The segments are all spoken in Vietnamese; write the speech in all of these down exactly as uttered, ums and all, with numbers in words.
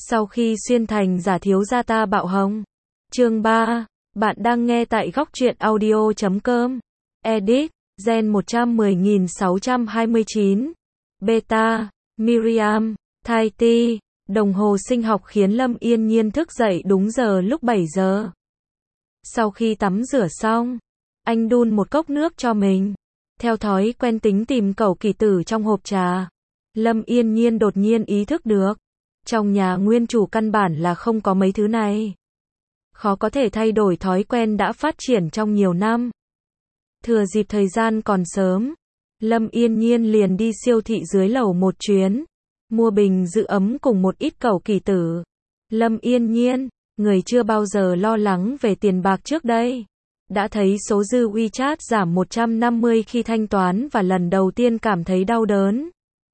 Sau khi xuyên thành giả thiếu gia ta bạo hồng. Chương ba. Bạn đang nghe tại góc truyện audio chấm com. Edit. Gen một trăm mười nghìn sáu trăm hai mươi chín. Beta. Miriam. Thai ti. Đồng hồ sinh học khiến Lâm Yên Nhiên thức dậy đúng giờ lúc bảy giờ. Sau khi tắm rửa xong, anh đun một cốc nước cho mình. Theo thói quen tính tìm cẩu kỳ tử trong hộp trà. Lâm Yên Nhiên đột nhiên ý thức được. Trong nhà nguyên chủ căn bản là không có mấy thứ này. Khó có thể thay đổi thói quen đã phát triển trong nhiều năm. Thừa dịp thời gian còn sớm, Lâm Yên Nhiên liền đi siêu thị dưới lầu một chuyến. Mua bình giữ ấm cùng một ít cẩu kỳ tử. Lâm Yên Nhiên, người chưa bao giờ lo lắng về tiền bạc trước đây. Đã thấy số dư WeChat giảm một trăm năm mươi khi thanh toán và lần đầu tiên cảm thấy đau đớn.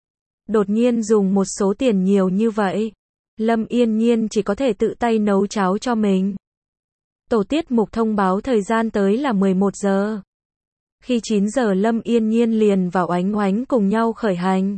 Đột nhiên dùng một số tiền nhiều như vậy, Lâm Yên Nhiên chỉ có thể tự tay nấu cháo cho mình. Tổ tiết mục thông báo thời gian tới là mười một giờ. Khi chín giờ Lâm Yên Nhiên liền và Oánh Oánh cùng nhau khởi hành.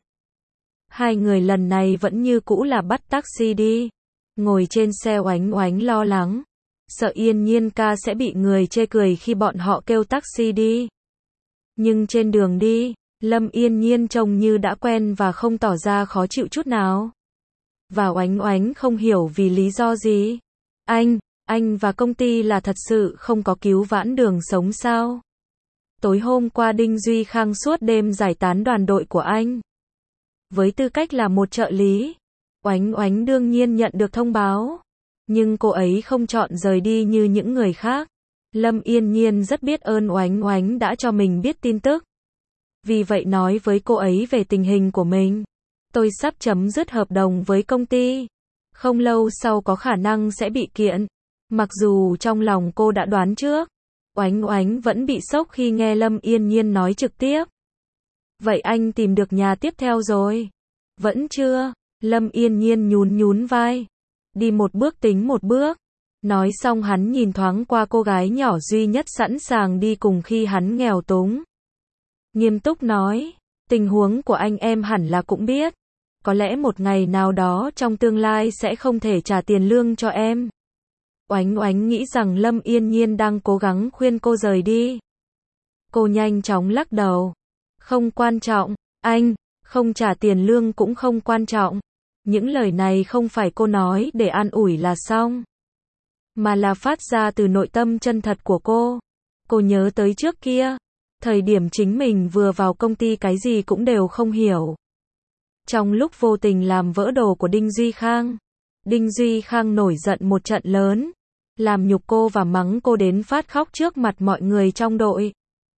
Hai người lần này vẫn như cũ là bắt taxi đi. Ngồi trên xe Oánh Oánh lo lắng, sợ Yên Nhiên ca sẽ bị người chê cười khi bọn họ kêu taxi đi. Nhưng trên đường đi, Lâm Yên Nhiên trông như đã quen và không tỏ ra khó chịu chút nào. Và Oánh Oánh không hiểu vì lý do gì. Anh, anh và công ty là thật sự không có cứu vãn đường sống sao? Tối hôm qua Đinh Duy Khang suốt đêm giải tán đoàn đội của anh. Với tư cách là một trợ lý, Oánh Oánh đương nhiên nhận được thông báo. Nhưng cô ấy không chọn rời đi như những người khác. Lâm Yên Nhiên rất biết ơn Oánh Oánh đã cho mình biết tin tức. Vì vậy nói với cô ấy về tình hình của mình. Tôi sắp chấm dứt hợp đồng với công ty. Không lâu sau có khả năng sẽ bị kiện. Mặc dù trong lòng cô đã đoán trước. Oánh Oánh vẫn bị sốc khi nghe Lâm Yên Nhiên nói trực tiếp. Vậy anh tìm được nhà tiếp theo rồi? Vẫn chưa. Lâm Yên Nhiên nhún nhún vai. Đi một bước tính một bước. Nói xong hắn nhìn thoáng qua cô gái nhỏ duy nhất sẵn sàng đi cùng khi hắn nghèo túng. Nghiêm túc nói, tình huống của anh em hẳn là cũng biết. Có lẽ một ngày nào đó trong tương lai sẽ không thể trả tiền lương cho em. Oánh Oánh nghĩ rằng Lâm Yên Nhiên đang cố gắng khuyên cô rời đi. Cô nhanh chóng lắc đầu. Không quan trọng, anh, không trả tiền lương cũng không quan trọng. Những lời này không phải cô nói để an ủi là xong. Mà là phát ra từ nội tâm chân thật của cô. Cô nhớ tới trước kia. Thời điểm chính mình vừa vào công ty cái gì cũng đều không hiểu. Trong lúc vô tình làm vỡ đồ của Đinh Duy Khang. Đinh Duy Khang nổi giận một trận lớn. Làm nhục cô và mắng cô đến phát khóc trước mặt mọi người trong đội.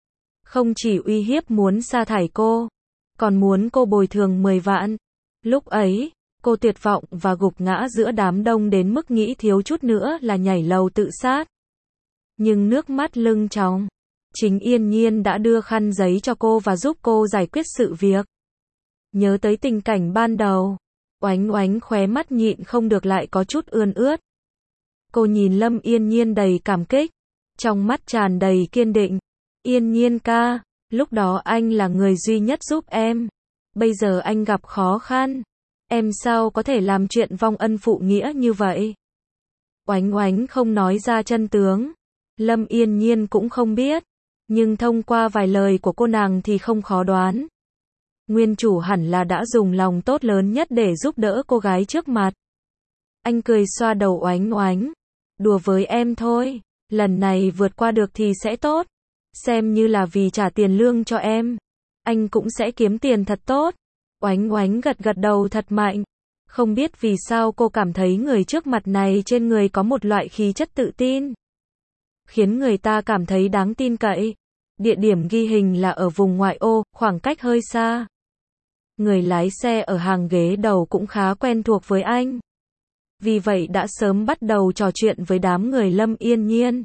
Không chỉ uy hiếp muốn sa thải cô. Còn muốn cô bồi thường mười vạn. Lúc ấy, cô tuyệt vọng và gục ngã giữa đám đông đến mức nghĩ thiếu chút nữa là nhảy lầu tự sát. Nhưng nước mắt lưng tròng. Chính Yên Nhiên đã đưa khăn giấy cho cô và giúp cô giải quyết sự việc. Nhớ tới tình cảnh ban đầu, Oánh Oánh khóe mắt nhịn không được lại có chút ươn ướt. Cô nhìn Lâm Yên Nhiên đầy cảm kích, trong mắt tràn đầy kiên định. Yên Nhiên ca, lúc đó anh là người duy nhất giúp em. Bây giờ anh gặp khó khăn. Em sao có thể làm chuyện vong ân phụ nghĩa như vậy? Oánh Oánh không nói ra chân tướng. Lâm Yên Nhiên cũng không biết. Nhưng thông qua vài lời của cô nàng thì không khó đoán. Nguyên chủ hẳn là đã dùng lòng tốt lớn nhất để giúp đỡ cô gái trước mặt. Anh cười xoa đầu Oánh Oánh. Đùa với em thôi. Lần này vượt qua được thì sẽ tốt. Xem như là vì trả tiền lương cho em. Anh cũng sẽ kiếm tiền thật tốt. Oánh Oánh gật gật đầu thật mạnh. Không biết vì sao cô cảm thấy người trước mặt này trên người có một loại khí chất tự tin. Khiến người ta cảm thấy đáng tin cậy. Địa điểm ghi hình là ở vùng ngoại ô, khoảng cách hơi xa. Người lái xe ở hàng ghế đầu cũng khá quen thuộc với anh. Vì vậy đã sớm bắt đầu trò chuyện với đám người Lâm Yên Nhiên.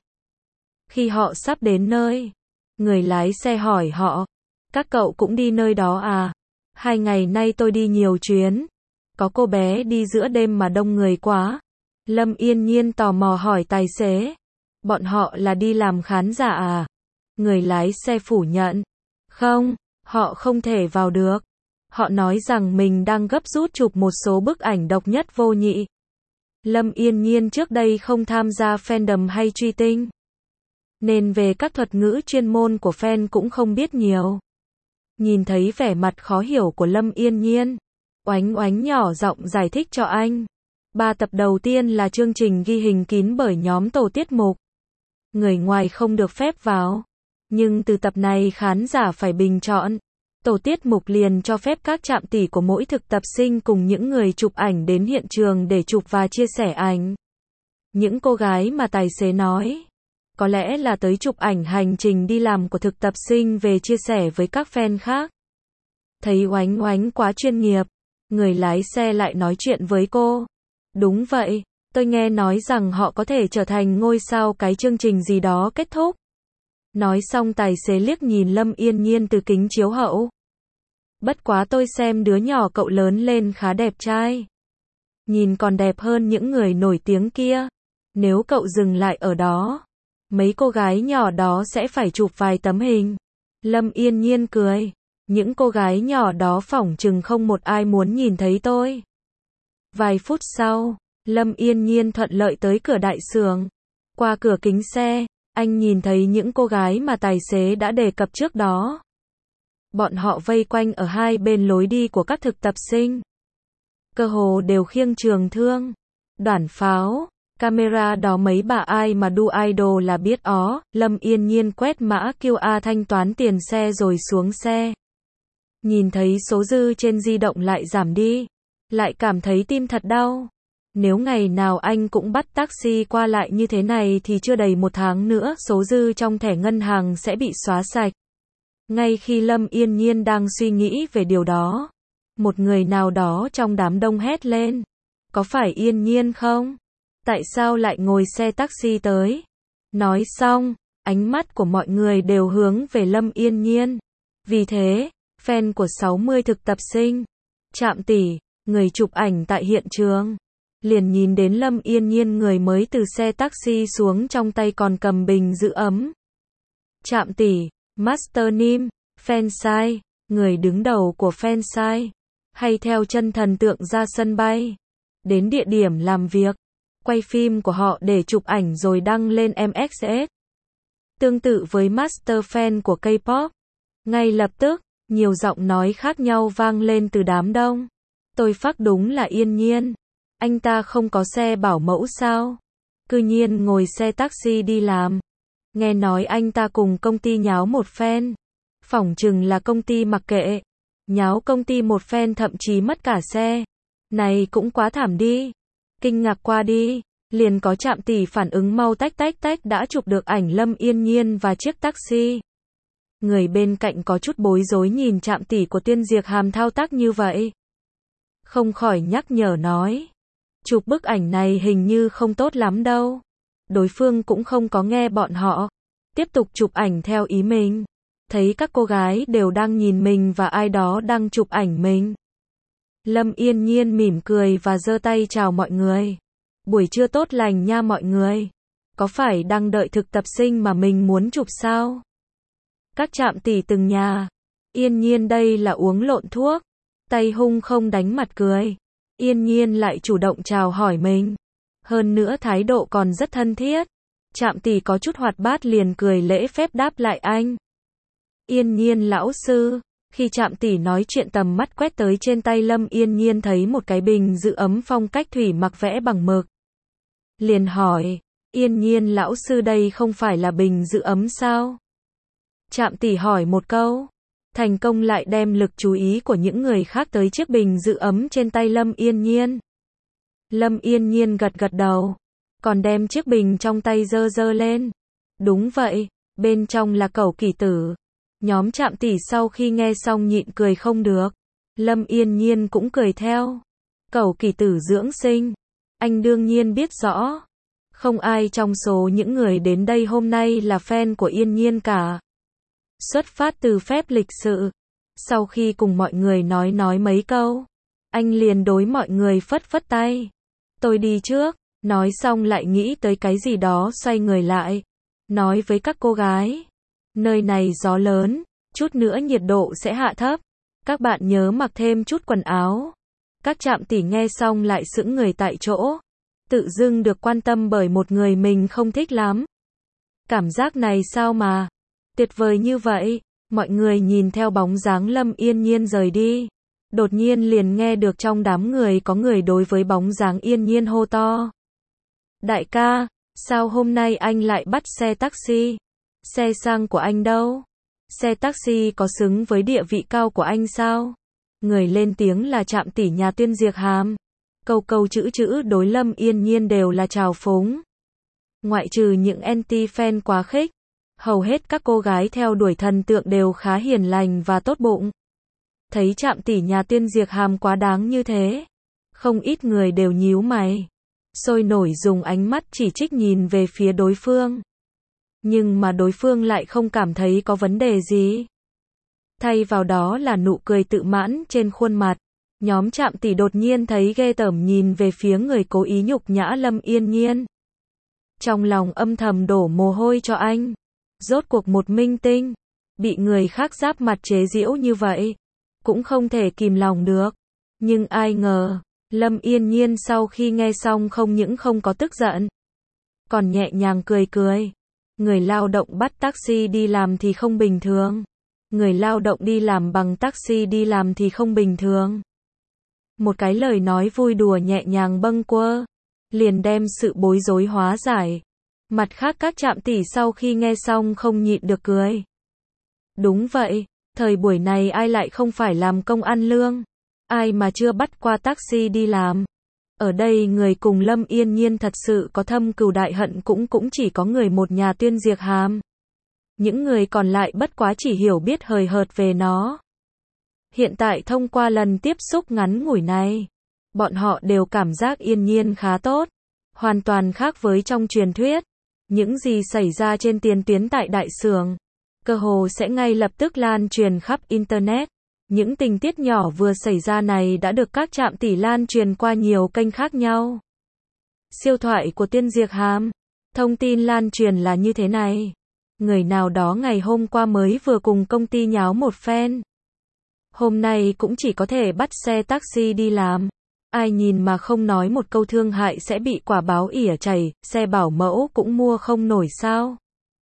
Khi họ sắp đến nơi, người lái xe hỏi họ, các cậu cũng đi nơi đó à? Hai ngày nay tôi đi nhiều chuyến. Có cô bé đi giữa đêm mà đông người quá. Lâm Yên Nhiên tò mò hỏi tài xế. Bọn họ là đi làm khán giả à? Người lái xe phủ nhận. Không, họ không thể vào được. Họ nói rằng mình đang gấp rút chụp một số bức ảnh độc nhất vô nhị. Lâm Yên Nhiên trước đây không tham gia fandom hay truy tinh, nên về các thuật ngữ chuyên môn của fan cũng không biết nhiều. Nhìn thấy vẻ mặt khó hiểu của Lâm Yên Nhiên, Oánh Oánh nhỏ giọng giải thích cho anh. Ba tập đầu tiên là chương trình ghi hình kín bởi nhóm tổ tiết mục. Người ngoài không được phép vào. Nhưng từ tập này khán giả phải bình chọn. Tổ tiết mục liền cho phép các trạm tỷ của mỗi thực tập sinh cùng những người chụp ảnh đến hiện trường để chụp và chia sẻ ảnh. Những cô gái mà tài xế nói, có lẽ là tới chụp ảnh hành trình đi làm của thực tập sinh về chia sẻ với các fan khác. Thấy Oánh Oánh quá chuyên nghiệp, người lái xe lại nói chuyện với cô. Đúng vậy, tôi nghe nói rằng họ có thể trở thành ngôi sao cái chương trình gì đó kết thúc. Nói xong tài xế liếc nhìn Lâm Yên Nhiên từ kính chiếu hậu. Bất quá tôi xem đứa nhỏ cậu lớn lên khá đẹp trai. Nhìn còn đẹp hơn những người nổi tiếng kia. Nếu cậu dừng lại ở đó, mấy cô gái nhỏ đó sẽ phải chụp vài tấm hình. Lâm Yên Nhiên cười. Những cô gái nhỏ đó phỏng chừng không một ai muốn nhìn thấy tôi. Vài phút sau, Lâm Yên Nhiên thuận lợi tới cửa đại xưởng. Qua cửa kính xe, anh nhìn thấy những cô gái mà tài xế đã đề cập trước đó. Bọn họ vây quanh ở hai bên lối đi của các thực tập sinh. Cơ hồ đều khiêng trường thương, đoản pháo, camera đó mấy bà ai mà đu idol là biết ó. Lâm Yên Nhiên quét mã quy rờ thanh toán tiền xe rồi xuống xe. Nhìn thấy số dư trên di động lại giảm đi, lại cảm thấy tim thật đau. Nếu ngày nào anh cũng bắt taxi qua lại như thế này thì chưa đầy một tháng nữa số dư trong thẻ ngân hàng sẽ bị xóa sạch. Ngay khi Lâm Yên Nhiên đang suy nghĩ về điều đó, một người nào đó trong đám đông hét lên. Có phải Yên Nhiên không? Tại sao lại ngồi xe taxi tới? Nói xong, ánh mắt của mọi người đều hướng về Lâm Yên Nhiên. Vì thế, fan của sáu mươi thực tập sinh, trạm tỷ, người chụp ảnh tại hiện trường, liền nhìn đến Lâm Yên Nhiên người mới từ xe taxi xuống trong tay còn cầm bình giữ ấm. Trạm tỷ, Master Nim, fansite, người đứng đầu của fansite, hay theo chân thần tượng ra sân bay, đến địa điểm làm việc, quay phim của họ để chụp ảnh rồi đăng lên em ích ét. Tương tự với master fan của K-pop, ngay lập tức, nhiều giọng nói khác nhau vang lên từ đám đông. Tôi phắc đúng là Yên Nhiên. Anh ta không có xe bảo mẫu sao? Cư nhiên ngồi xe taxi đi làm. Nghe nói anh ta cùng công ty nháo một fan. Phỏng chừng là công ty mặc kệ. Nháo công ty một fan thậm chí mất cả xe. Này cũng quá thảm đi. Kinh ngạc qua đi. Liền có trạm tỷ phản ứng mau tách tách tách đã chụp được ảnh Lâm Yên Nhiên và chiếc taxi. Người bên cạnh có chút bối rối nhìn trạm tỷ của Tiên Diệp Hàm thao tác như vậy. Không khỏi nhắc nhở nói. Chụp bức ảnh này hình như không tốt lắm đâu. Đối phương cũng không có nghe bọn họ. Tiếp tục chụp ảnh theo ý mình. Thấy các cô gái đều đang nhìn mình và ai đó đang chụp ảnh mình. Lâm Yên Nhiên mỉm cười và giơ tay chào mọi người. Buổi trưa tốt lành nha mọi người. Có phải đang đợi thực tập sinh mà mình muốn chụp sao? Các trạm tỷ từng nhà. Yên Nhiên đây là uống lộn thuốc. Tay hung không đánh mặt cười. Yên Nhiên lại chủ động chào hỏi mình. Hơn nữa thái độ còn rất thân thiết. Trạm tỷ có chút hoạt bát liền cười lễ phép đáp lại anh. Yên Nhiên lão sư. Khi trạm tỷ nói chuyện tầm mắt quét tới trên tay Lâm Yên Nhiên thấy một cái bình giữ ấm phong cách thủy mặc vẽ bằng mực. Liền hỏi. Yên Nhiên lão sư đây không phải là bình giữ ấm sao? Trạm tỷ hỏi một câu. Thành công lại đem lực chú ý của những người khác tới chiếc bình giữ ấm trên tay Lâm Yên Nhiên. Lâm Yên Nhiên gật gật đầu. Còn đem chiếc bình trong tay dơ dơ lên. Đúng vậy, bên trong là cẩu kỷ tử. Nhóm trạm tỷ sau khi nghe xong nhịn cười không được. Lâm Yên Nhiên cũng cười theo. Cẩu kỷ tử dưỡng sinh. Anh đương nhiên biết rõ. Không ai trong số những người đến đây hôm nay là fan của Yên Nhiên cả. Xuất phát từ phép lịch sự. Sau khi cùng mọi người nói nói mấy câu, anh liền đối mọi người phất phất tay. Tôi đi trước. Nói xong lại nghĩ tới cái gì đó xoay người lại. Nói với các cô gái. Nơi này gió lớn, chút nữa nhiệt độ sẽ hạ thấp. Các bạn nhớ mặc thêm chút quần áo. Các trạm tỷ nghe xong lại sững người tại chỗ. Tự dưng được quan tâm bởi một người mình không thích lắm. Cảm giác này sao mà tuyệt vời như vậy. Mọi người nhìn theo bóng dáng Lâm Yên Nhiên rời đi. Đột nhiên liền nghe được trong đám người có người đối với bóng dáng Yên Nhiên hô to. Đại ca, sao hôm nay anh lại bắt xe taxi? Xe sang của anh đâu? Xe taxi có xứng với địa vị cao của anh sao? Người lên tiếng là Trạm tỷ nhà Tuyên Diệc Hàm. Câu câu chữ chữ đối Lâm Yên Nhiên đều là trào phúng. Ngoại trừ những anti-fan quá khích, hầu hết các cô gái theo đuổi thần tượng đều khá hiền lành và tốt bụng. Thấy Trạm tỷ nhà Tuyên Diệc Hàm quá đáng như thế, không ít người đều nhíu mày, sôi nổi dùng ánh mắt chỉ trích nhìn về phía đối phương. Nhưng mà đối phương lại không cảm thấy có vấn đề gì. Thay vào đó là nụ cười tự mãn trên khuôn mặt. Nhóm Trạm tỷ đột nhiên thấy ghê tởm nhìn về phía người cố ý nhục nhã Lâm Yên Nhiên. Trong lòng âm thầm đổ mồ hôi cho anh. Rốt cuộc một minh tinh, bị người khác giáp mặt chế giễu như vậy, cũng không thể kìm lòng được. Nhưng ai ngờ, Lâm Yên Nhiên sau khi nghe xong không những không có tức giận, còn nhẹ nhàng cười cười. Người lao động bắt taxi đi làm thì không bình thường. Người lao động đi làm bằng taxi đi làm thì không bình thường. Một cái lời nói vui đùa nhẹ nhàng bâng quơ, liền đem sự bối rối hóa giải. Mặt khác các Trạm tỷ sau khi nghe xong không nhịn được cười. Đúng vậy, thời buổi này ai lại không phải làm công ăn lương, ai mà chưa bắt qua taxi đi làm. Ở đây người cùng Lâm Yên Nhiên thật sự có thâm cừu đại hận cũng cũng chỉ có người một nhà Tuyên Diệc Hàm. Những người còn lại bất quá chỉ hiểu biết hời hợt về nó. Hiện tại thông qua lần tiếp xúc ngắn ngủi này, bọn họ đều cảm giác Yên Nhiên khá tốt, hoàn toàn khác với trong truyền thuyết. Những gì xảy ra trên tiền tuyến tại đại xưởng, cơ hồ sẽ ngay lập tức lan truyền khắp Internet. Những tình tiết nhỏ vừa xảy ra này đã được các Trạm tỷ lan truyền qua nhiều kênh khác nhau. Siêu thoại của Tuyên Diệc Hàm. Thông tin lan truyền là như thế này. Người nào đó ngày hôm qua mới vừa cùng công ty nháo một phen. Hôm nay cũng chỉ có thể bắt xe taxi đi làm. Ai nhìn mà không nói một câu thương hại sẽ bị quả báo ỉa chảy, xe bảo mẫu cũng mua không nổi sao.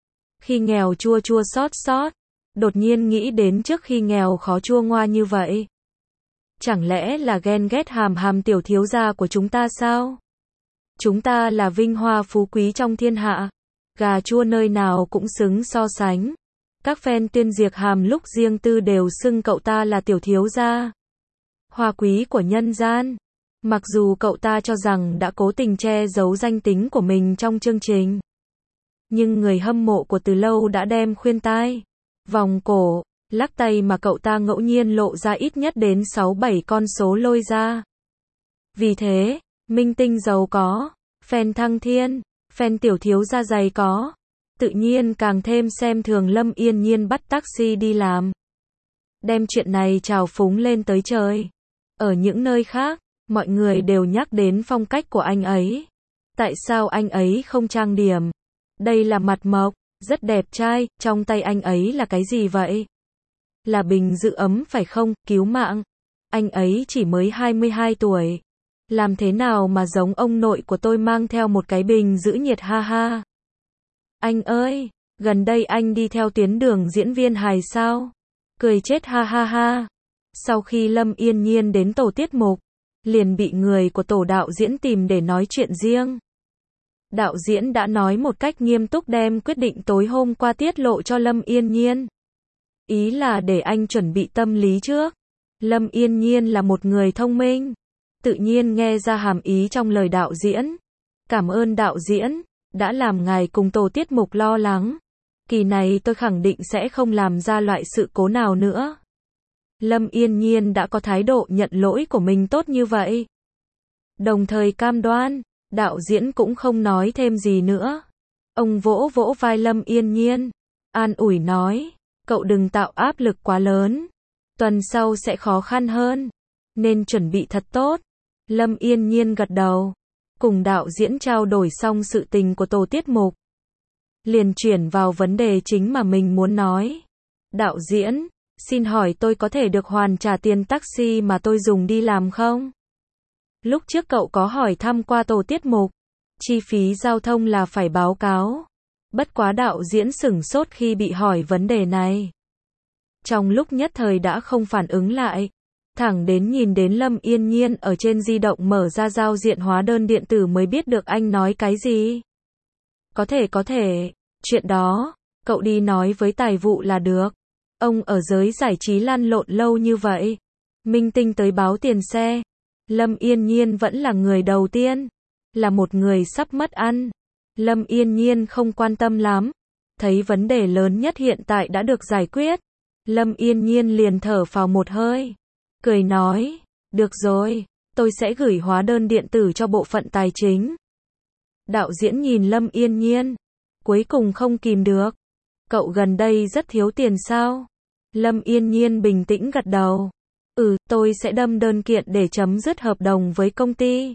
Khi nghèo chua chua xót xót, đột nhiên nghĩ đến trước khi nghèo khó chua ngoa như vậy. Chẳng lẽ là ghen ghét Hàm Hàm tiểu thiếu gia của chúng ta sao? Chúng ta là vinh hoa phú quý trong thiên hạ, gà chua nơi nào cũng xứng so sánh. Các fan Tuyên Diệc Hàm lúc riêng tư đều xưng cậu ta là tiểu thiếu gia, hoa quý của nhân gian. Mặc dù cậu ta cho rằng đã cố tình che giấu danh tính của mình trong chương trình, nhưng người hâm mộ của từ lâu đã đem khuyên tai, vòng cổ, lắc tay mà cậu ta ngẫu nhiên lộ ra ít nhất đến sáu bảy con số lôi ra. Vì thế, minh tinh giàu có, fan thăng thiên, fan tiểu thiếu gia dày có, tự nhiên càng thêm xem thường Lâm Yên Nhiên bắt taxi đi làm. Đem chuyện này trào phúng lên tới trời. Ở những nơi khác, mọi người đều nhắc đến phong cách của anh ấy. Tại sao anh ấy không trang điểm? Đây là mặt mộc, rất đẹp trai, trong tay anh ấy là cái gì vậy? Là bình giữ ấm phải không, cứu mạng? Anh ấy chỉ mới hai mươi hai tuổi. Làm thế nào mà giống ông nội của tôi mang theo một cái bình giữ nhiệt ha ha? Anh ơi, gần đây anh đi theo tuyến đường diễn viên hài sao? Cười chết ha ha ha. Sau khi Lâm Yên Nhiên đến tổ tiết mục, liền bị người của tổ đạo diễn tìm để nói chuyện riêng. Đạo diễn đã nói một cách nghiêm túc đem quyết định tối hôm qua tiết lộ cho Lâm Yên Nhiên. Ý là để anh chuẩn bị tâm lý trước. Lâm Yên Nhiên là một người thông minh, tự nhiên nghe ra hàm ý trong lời đạo diễn. Cảm ơn đạo diễn, đã làm ngài cùng tổ tiết mục lo lắng. Kỳ này tôi khẳng định sẽ không làm ra loại sự cố nào nữa. Lâm Yên Nhiên đã có thái độ nhận lỗi của mình tốt như vậy. Đồng thời cam đoan, đạo diễn cũng không nói thêm gì nữa. Ông vỗ vỗ vai Lâm Yên Nhiên, an ủi nói, cậu đừng tạo áp lực quá lớn. Tuần sau sẽ khó khăn hơn, nên chuẩn bị thật tốt. Lâm Yên Nhiên gật đầu, cùng đạo diễn trao đổi xong sự tình của tổ tiết mục. Liền chuyển vào vấn đề chính mà mình muốn nói. Đạo diễn, xin hỏi tôi có thể được hoàn trả tiền taxi mà tôi dùng đi làm không? Lúc trước cậu có hỏi thăm qua tổ tiết mục. Chi phí giao thông là phải báo cáo. Bất quá đạo diễn sửng sốt khi bị hỏi vấn đề này. Trong lúc nhất thời đã không phản ứng lại. Thẳng đến nhìn đến Lâm Yên Nhiên ở trên di động mở ra giao diện hóa đơn điện tử mới biết được anh nói cái gì. Có thể có thể, chuyện đó, cậu đi nói với tài vụ là được. Ông ở giới giải trí lăn lộn lâu như vậy. Minh tinh tới báo tiền xe. Lâm Yên Nhiên vẫn là người đầu tiên. Là một người sắp mất ăn. Lâm Yên Nhiên không quan tâm lắm. Thấy vấn đề lớn nhất hiện tại đã được giải quyết. Lâm Yên Nhiên liền thở phào một hơi. Cười nói, được rồi, tôi sẽ gửi hóa đơn điện tử cho bộ phận tài chính. Đạo diễn nhìn Lâm Yên Nhiên. Cuối cùng không kìm được. Cậu gần đây rất thiếu tiền sao? Lâm Yên Nhiên bình tĩnh gật đầu. Ừ, tôi sẽ đâm đơn kiện để chấm dứt hợp đồng với công ty.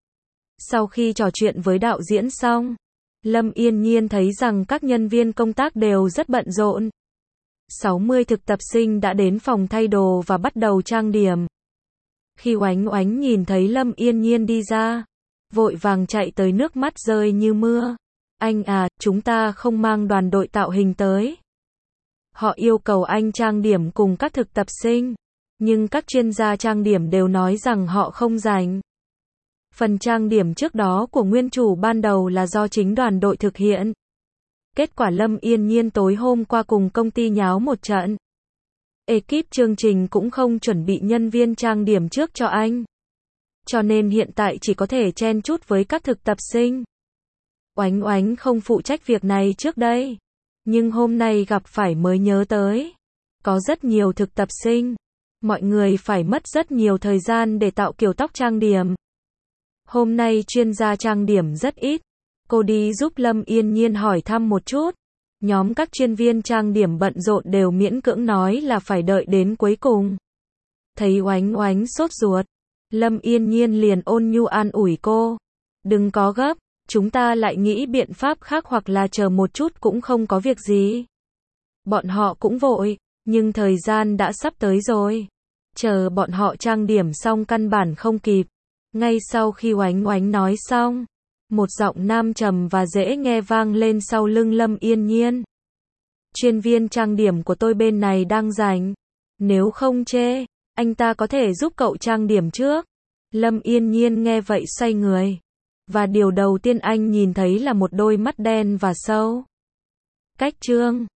Sau khi trò chuyện với đạo diễn xong, Lâm Yên Nhiên thấy rằng các nhân viên công tác đều rất bận rộn. sáu mươi thực tập sinh đã đến phòng thay đồ và bắt đầu trang điểm. Khi Oánh Oánh nhìn thấy Lâm Yên Nhiên đi ra, vội vàng chạy tới nước mắt rơi như mưa. Anh à, chúng ta không mang đoàn đội tạo hình tới. Họ yêu cầu anh trang điểm cùng các thực tập sinh, nhưng các chuyên gia trang điểm đều nói rằng họ không rảnh. Phần trang điểm trước đó của nguyên chủ ban đầu là do chính đoàn đội thực hiện. Kết quả Lâm Yên Nhiên tối hôm qua cùng công ty nháo một trận. Ekip chương trình cũng không chuẩn bị nhân viên trang điểm trước cho anh. Cho nên hiện tại chỉ có thể chen chúc với các thực tập sinh. Oánh Oánh không phụ trách việc này trước đây. Nhưng hôm nay gặp phải mới nhớ tới. Có rất nhiều thực tập sinh. Mọi người phải mất rất nhiều thời gian để tạo kiểu tóc trang điểm. Hôm nay chuyên gia trang điểm rất ít. Cô đi giúp Lâm Yên Nhiên hỏi thăm một chút. Nhóm các chuyên viên trang điểm bận rộn đều miễn cưỡng nói là phải đợi đến cuối cùng. Thấy Oánh Oánh sốt ruột, Lâm Yên Nhiên liền ôn nhu an ủi cô. Đừng có gấp, chúng ta lại nghĩ biện pháp khác hoặc là chờ một chút cũng không có việc gì. Bọn họ cũng vội, nhưng thời gian đã sắp tới rồi. Chờ bọn họ trang điểm xong căn bản không kịp. Ngay sau khi Oánh Oánh nói xong, một giọng nam trầm và dễ nghe vang lên sau lưng Lâm Yên Nhiên. Chuyên viên trang điểm của tôi bên này đang rảnh. Nếu không chê, anh ta có thể giúp cậu trang điểm trước. Lâm Yên Nhiên nghe vậy xoay người. Và điều đầu tiên anh nhìn thấy là một đôi mắt đen và sâu. Cách trương.